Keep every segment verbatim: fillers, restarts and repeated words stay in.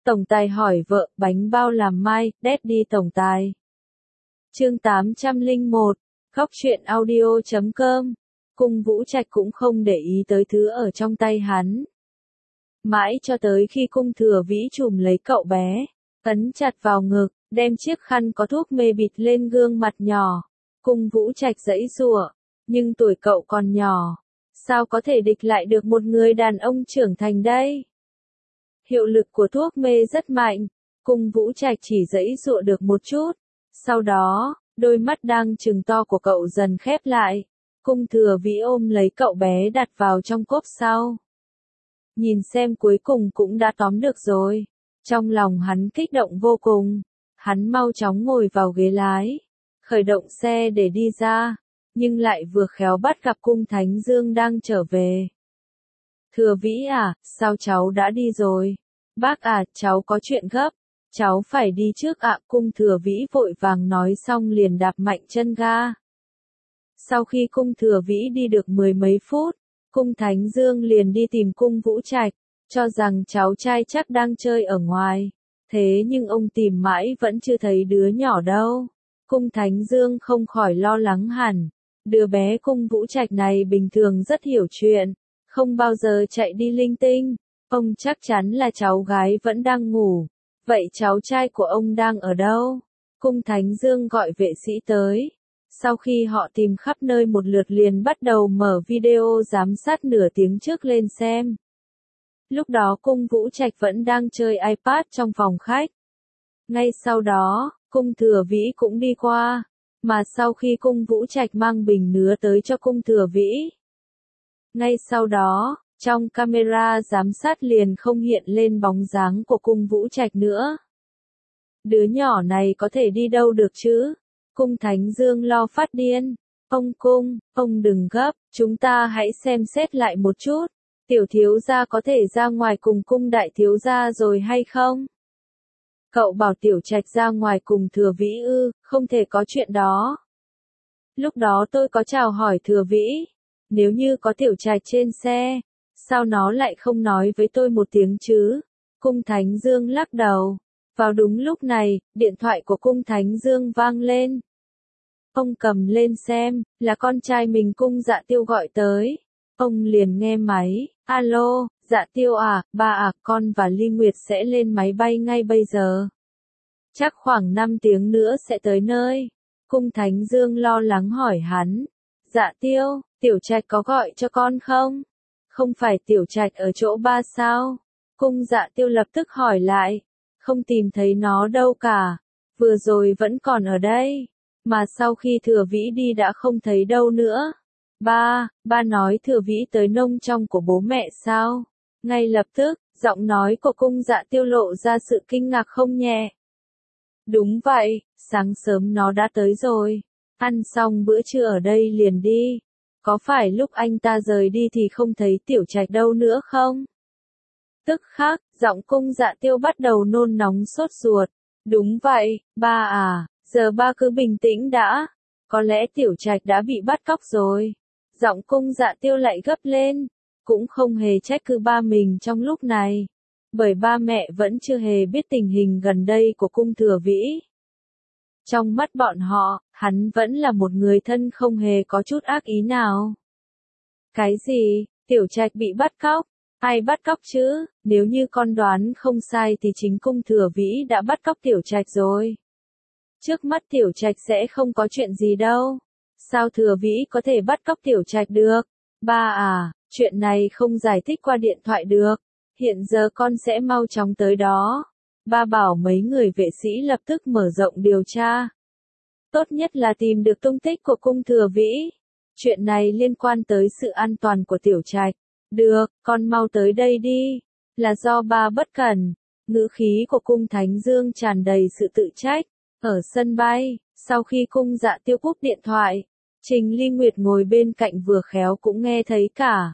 Tổng tài hỏi vợ, bánh bao làm mai, Daddy tổng tài. Chương tám trăm lẻ một, Góc truyện audio chấm com. Cung Vũ Trạch cũng không để ý tới thứ ở trong tay hắn. Mãi cho tới khi Cung Thừa Vĩ chùm lấy cậu bé, ấn chặt vào ngực, đem chiếc khăn có thuốc mê bịt lên gương mặt nhỏ. Cung Vũ Trạch giãy giụa, nhưng tuổi cậu còn nhỏ, sao có thể địch lại được một người đàn ông trưởng thành đây? Hiệu lực của thuốc mê rất mạnh, Cung Vũ Trạch chỉ giãy giụa được một chút. Sau đó, đôi mắt đang trừng to của cậu dần khép lại. Cung Thừa Vĩ ôm lấy cậu bé đặt vào trong cốp sau. Nhìn xem cuối cùng cũng đã tóm được rồi. Trong lòng hắn kích động vô cùng. Hắn mau chóng ngồi vào ghế lái, khởi động xe để đi ra, nhưng lại vừa khéo bắt gặp Cung Thánh Dương đang trở về. Thừa Vĩ à, sao cháu đã đi rồi? Bác à, cháu có chuyện gấp. Cháu phải đi trước ạ. Cung Thừa Vĩ vội vàng nói xong liền đạp mạnh chân ga. Sau khi Cung Thừa Vĩ đi được mười mấy phút, Cung Thánh Dương liền đi tìm Cung Vũ Trạch, cho rằng cháu trai chắc đang chơi ở ngoài. Thế nhưng ông tìm mãi vẫn chưa thấy đứa nhỏ đâu. Cung Thánh Dương không khỏi lo lắng hẳn. Đứa bé Cung Vũ Trạch này bình thường rất hiểu chuyện, không bao giờ chạy đi linh tinh. Ông chắc chắn là cháu gái vẫn đang ngủ. Vậy cháu trai của ông đang ở đâu? Cung Thánh Dương gọi vệ sĩ tới. Sau khi họ tìm khắp nơi một lượt liền bắt đầu mở video giám sát nửa tiếng trước lên xem. Lúc đó Cung Vũ Trạch vẫn đang chơi iPad trong phòng khách. Ngay sau đó, Cung Thừa Vĩ cũng đi qua. Mà sau khi Cung Vũ Trạch mang bình nứa tới cho Cung Thừa Vĩ, ngay sau đó, trong camera giám sát liền không hiện lên bóng dáng của Cung Vũ Trạch nữa. Đứa nhỏ này có thể đi đâu được chứ? Cung Thánh Dương lo phát điên. Ông Cung, ông đừng gấp, chúng ta hãy xem xét lại một chút. Tiểu thiếu gia có thể ra ngoài cùng Cung đại thiếu gia rồi hay không? Cậu bảo Tiểu Trạch ra ngoài cùng Thừa Vĩ ư? Không thể có chuyện đó. Lúc đó tôi có chào hỏi Thừa Vĩ. Nếu như có Tiểu Trạch trên xe, sao nó lại không nói với tôi một tiếng chứ? Cung Thánh Dương lắc đầu. Vào đúng lúc này, điện thoại của Cung Thánh Dương vang lên. Ông cầm lên xem, là con trai mình Cung Dạ Tiêu gọi tới. Ông liền nghe máy. Alo, Dạ Tiêu à, ba à, con và Ly Nguyệt sẽ lên máy bay ngay bây giờ. Chắc khoảng năm tiếng nữa sẽ tới nơi. Cung Thánh Dương lo lắng hỏi hắn. Dạ Tiêu, Tiểu Trạch có gọi cho con không? Không phải Tiểu Trạch ở chỗ ba sao? Cung Dạ Tiêu lập tức hỏi lại. Không tìm thấy nó đâu cả. Vừa rồi vẫn còn ở đây. Mà sau khi Thừa Vĩ đi đã không thấy đâu nữa. Ba, ba nói Thừa Vĩ tới nông trong của bố mẹ sao? Ngay lập tức, giọng nói của Cung Dạ Tiêu lộ ra sự kinh ngạc không nhẹ. Đúng vậy, sáng sớm nó đã tới rồi. Ăn xong bữa trưa ở đây liền đi. Có phải lúc anh ta rời đi thì không thấy Tiểu Trạch đâu nữa không? Tức khắc, giọng Cung Dạ Tiêu bắt đầu nôn nóng sốt ruột. Đúng vậy, ba à, giờ ba cứ bình tĩnh đã. Có lẽ Tiểu Trạch đã bị bắt cóc rồi. Giọng Cung Dạ Tiêu lại gấp lên. Cũng không hề trách cứ ba mình trong lúc này. Bởi ba mẹ vẫn chưa hề biết tình hình gần đây của Cung Thừa Vĩ. Trong mắt bọn họ, hắn vẫn là một người thân không hề có chút ác ý nào. Cái gì? Tiểu Trạch bị bắt cóc? Ai bắt cóc chứ? Nếu như con đoán không sai thì chính Cung Thừa Vĩ đã bắt cóc Tiểu Trạch rồi. Trước mắt Tiểu Trạch sẽ không có chuyện gì đâu. Sao Thừa Vĩ có thể bắt cóc Tiểu Trạch được? Ba à, chuyện này không giải thích qua điện thoại được. Hiện giờ con sẽ mau chóng tới đó. Ba bảo mấy người vệ sĩ lập tức mở rộng điều tra. Tốt nhất là tìm được tung tích của Cung Thừa Vĩ. Chuyện này liên quan tới sự an toàn của Tiểu Trạch. Được, con mau tới đây đi. Là do ba bất cẩn. Ngữ khí của Cung Thánh Dương tràn đầy sự tự trách. Ở sân bay, sau khi Cung Dạ Tiêu cúp điện thoại, Trình Ly Nguyệt ngồi bên cạnh vừa khéo cũng nghe thấy cả.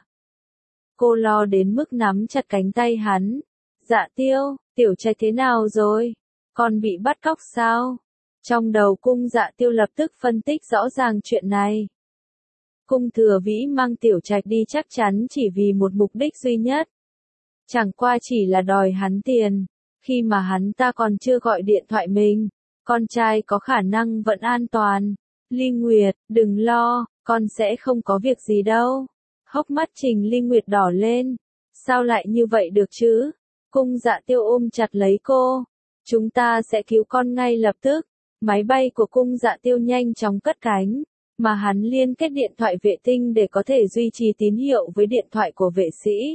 Cô lo đến mức nắm chặt cánh tay hắn. Dạ Tiêu, Tiểu Trạch thế nào rồi? Con bị bắt cóc sao? Trong đầu Cung Dạ Tiêu lập tức phân tích rõ ràng chuyện này. Cung Thừa Vĩ mang Tiểu Trạch đi chắc chắn chỉ vì một mục đích duy nhất. Chẳng qua chỉ là đòi hắn tiền. khi mà hắn ta còn chưa gọi điện thoại mình, con trai có khả năng vẫn an toàn. Ly Nguyệt, đừng lo, con sẽ không có việc gì đâu. Hốc mắt Trình Ly Nguyệt đỏ lên. Sao lại như vậy được chứ? Cung Dạ Tiêu ôm chặt lấy cô. Chúng ta sẽ cứu con ngay lập tức. Máy bay của Cung Dạ Tiêu nhanh chóng cất cánh, mà hắn liên kết điện thoại vệ tinh để có thể duy trì tín hiệu với điện thoại của vệ sĩ.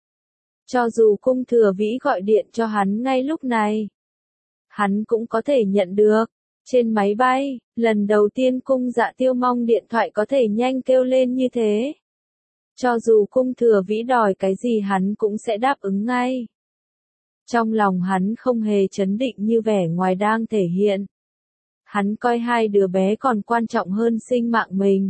Cho dù Cung Thừa Vĩ gọi điện cho hắn ngay lúc này, hắn cũng có thể nhận được. Trên máy bay, lần đầu tiên Cung Dạ Tiêu mong điện thoại có thể nhanh kêu lên như thế. Cho dù Cung Thừa Vĩ đòi cái gì hắn cũng sẽ đáp ứng ngay. Trong lòng hắn không hề chấn định như vẻ ngoài đang thể hiện. Hắn coi hai đứa bé còn quan trọng hơn sinh mạng mình.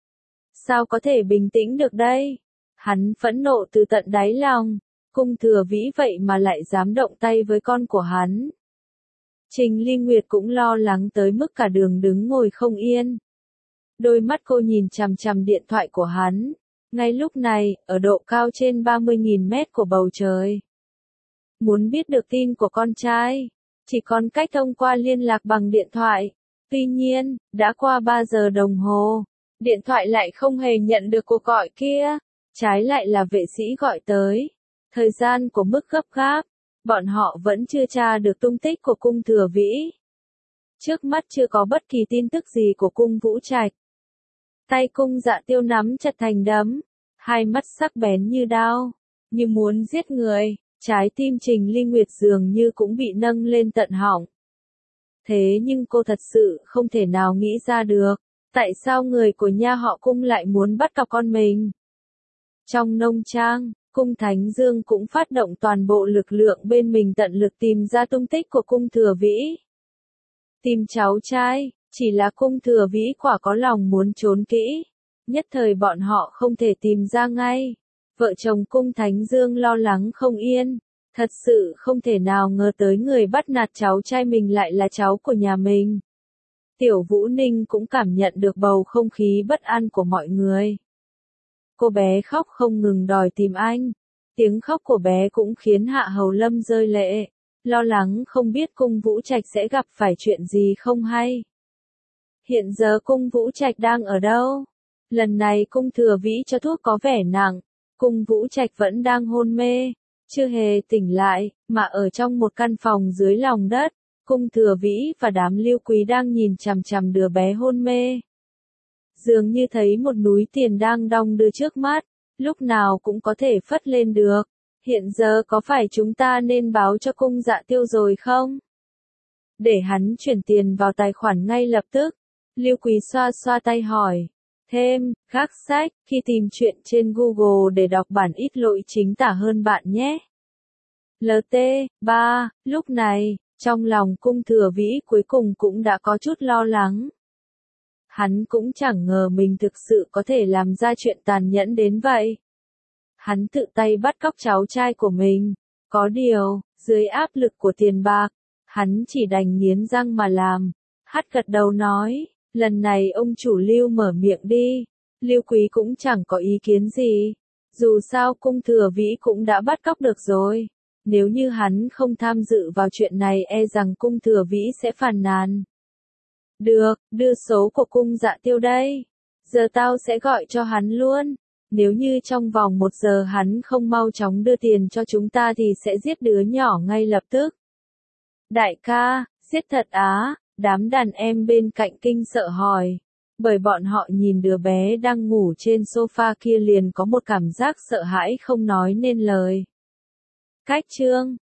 Sao có thể bình tĩnh được đây? Hắn phẫn nộ từ tận đáy lòng. Cung Thừa Vĩ vậy mà lại dám động tay với con của hắn. Trình Ly Nguyệt cũng lo lắng tới mức cả đường đứng ngồi không yên. Đôi mắt cô nhìn chằm chằm điện thoại của hắn. Ngay lúc này, ở độ cao trên ba mươi nghìn mét của bầu trời. Muốn biết được tin của con trai, chỉ còn cách thông qua liên lạc bằng điện thoại. Tuy nhiên, đã qua ba giờ đồng hồ, điện thoại lại không hề nhận được cuộc gọi kia. Trái lại là vệ sĩ gọi tới. Thời gian của mức gấp gáp, bọn họ vẫn chưa tra được tung tích của Cung Thừa Vĩ. Trước mắt chưa có bất kỳ tin tức gì của Cung Vũ Trạch. Tay Cung Dạ Tiêu nắm chặt thành đấm, hai mắt sắc bén như đao, như muốn giết người. Trái tim Trình Ly Nguyệt dường như cũng bị nâng lên tận họng. Thế nhưng cô thật sự không thể nào nghĩ ra được, tại sao người của nhà họ Cung lại muốn bắt cóc con mình. Trong nông trang, Cung Thánh Dương cũng phát động toàn bộ lực lượng bên mình tận lực tìm ra tung tích của Cung Thừa Vĩ. Tìm cháu trai, chỉ là Cung Thừa Vĩ quả có lòng muốn trốn kỹ. Nhất thời bọn họ không thể tìm ra ngay. Vợ chồng Cung Thánh Dương lo lắng không yên. Thật sự không thể nào ngờ tới người bắt nạt cháu trai mình lại là cháu của nhà mình. Tiểu Vũ Ninh cũng cảm nhận được bầu không khí bất an của mọi người. Cô bé khóc không ngừng đòi tìm anh. Tiếng khóc của bé cũng khiến Hạ Hầu Lâm rơi lệ. Lo lắng không biết Cung Vũ Trạch sẽ gặp phải chuyện gì không hay. Hiện giờ Cung Vũ Trạch đang ở đâu? Lần này Cung Thừa Vĩ cho thuốc có vẻ nặng. Cung Vũ Trạch vẫn đang hôn mê, chưa hề tỉnh lại, mà ở trong một căn phòng dưới lòng đất. Cung Thừa Vĩ và đám Lưu Quý đang nhìn chằm chằm đứa bé hôn mê. Dường như thấy một núi tiền đang đong đưa trước mắt, lúc nào cũng có thể phất lên được. Hiện giờ có phải chúng ta nên báo cho Cung Dạ Tiêu rồi không? Để hắn chuyển tiền vào tài khoản ngay lập tức. Lưu Quý xoa xoa tay hỏi. Thêm, gác sách, khi tìm chuyện trên Google để đọc bản ít lỗi chính tả hơn bạn nhé. lờ tê ba, lúc này, trong lòng Cung Thừa Vĩ cuối cùng cũng đã có chút lo lắng. Hắn cũng chẳng ngờ mình thực sự có thể làm ra chuyện tàn nhẫn đến vậy. Hắn tự tay bắt cóc cháu trai của mình. Có điều, dưới áp lực của tiền bạc, hắn chỉ đành nghiến răng mà làm. Hắt gật đầu nói. Lần này ông chủ Lưu mở miệng đi. Lưu Quý cũng chẳng có ý kiến gì. Dù sao Cung Thừa Vĩ cũng đã bắt cóc được rồi. Nếu như hắn không tham dự vào chuyện này e rằng Cung Thừa Vĩ sẽ phàn nàn. Được, đưa số của Cung Dạ Tiêu đây. Giờ tao sẽ gọi cho hắn luôn. Nếu như trong vòng một giờ hắn không mau chóng đưa tiền cho chúng ta thì sẽ giết đứa nhỏ ngay lập tức. Đại ca, giết thật á? Đám đàn em bên cạnh kinh sợ hỏi. Bởi bọn họ nhìn đứa bé đang ngủ trên sofa kia liền có một cảm giác sợ hãi không nói nên lời. Cách chương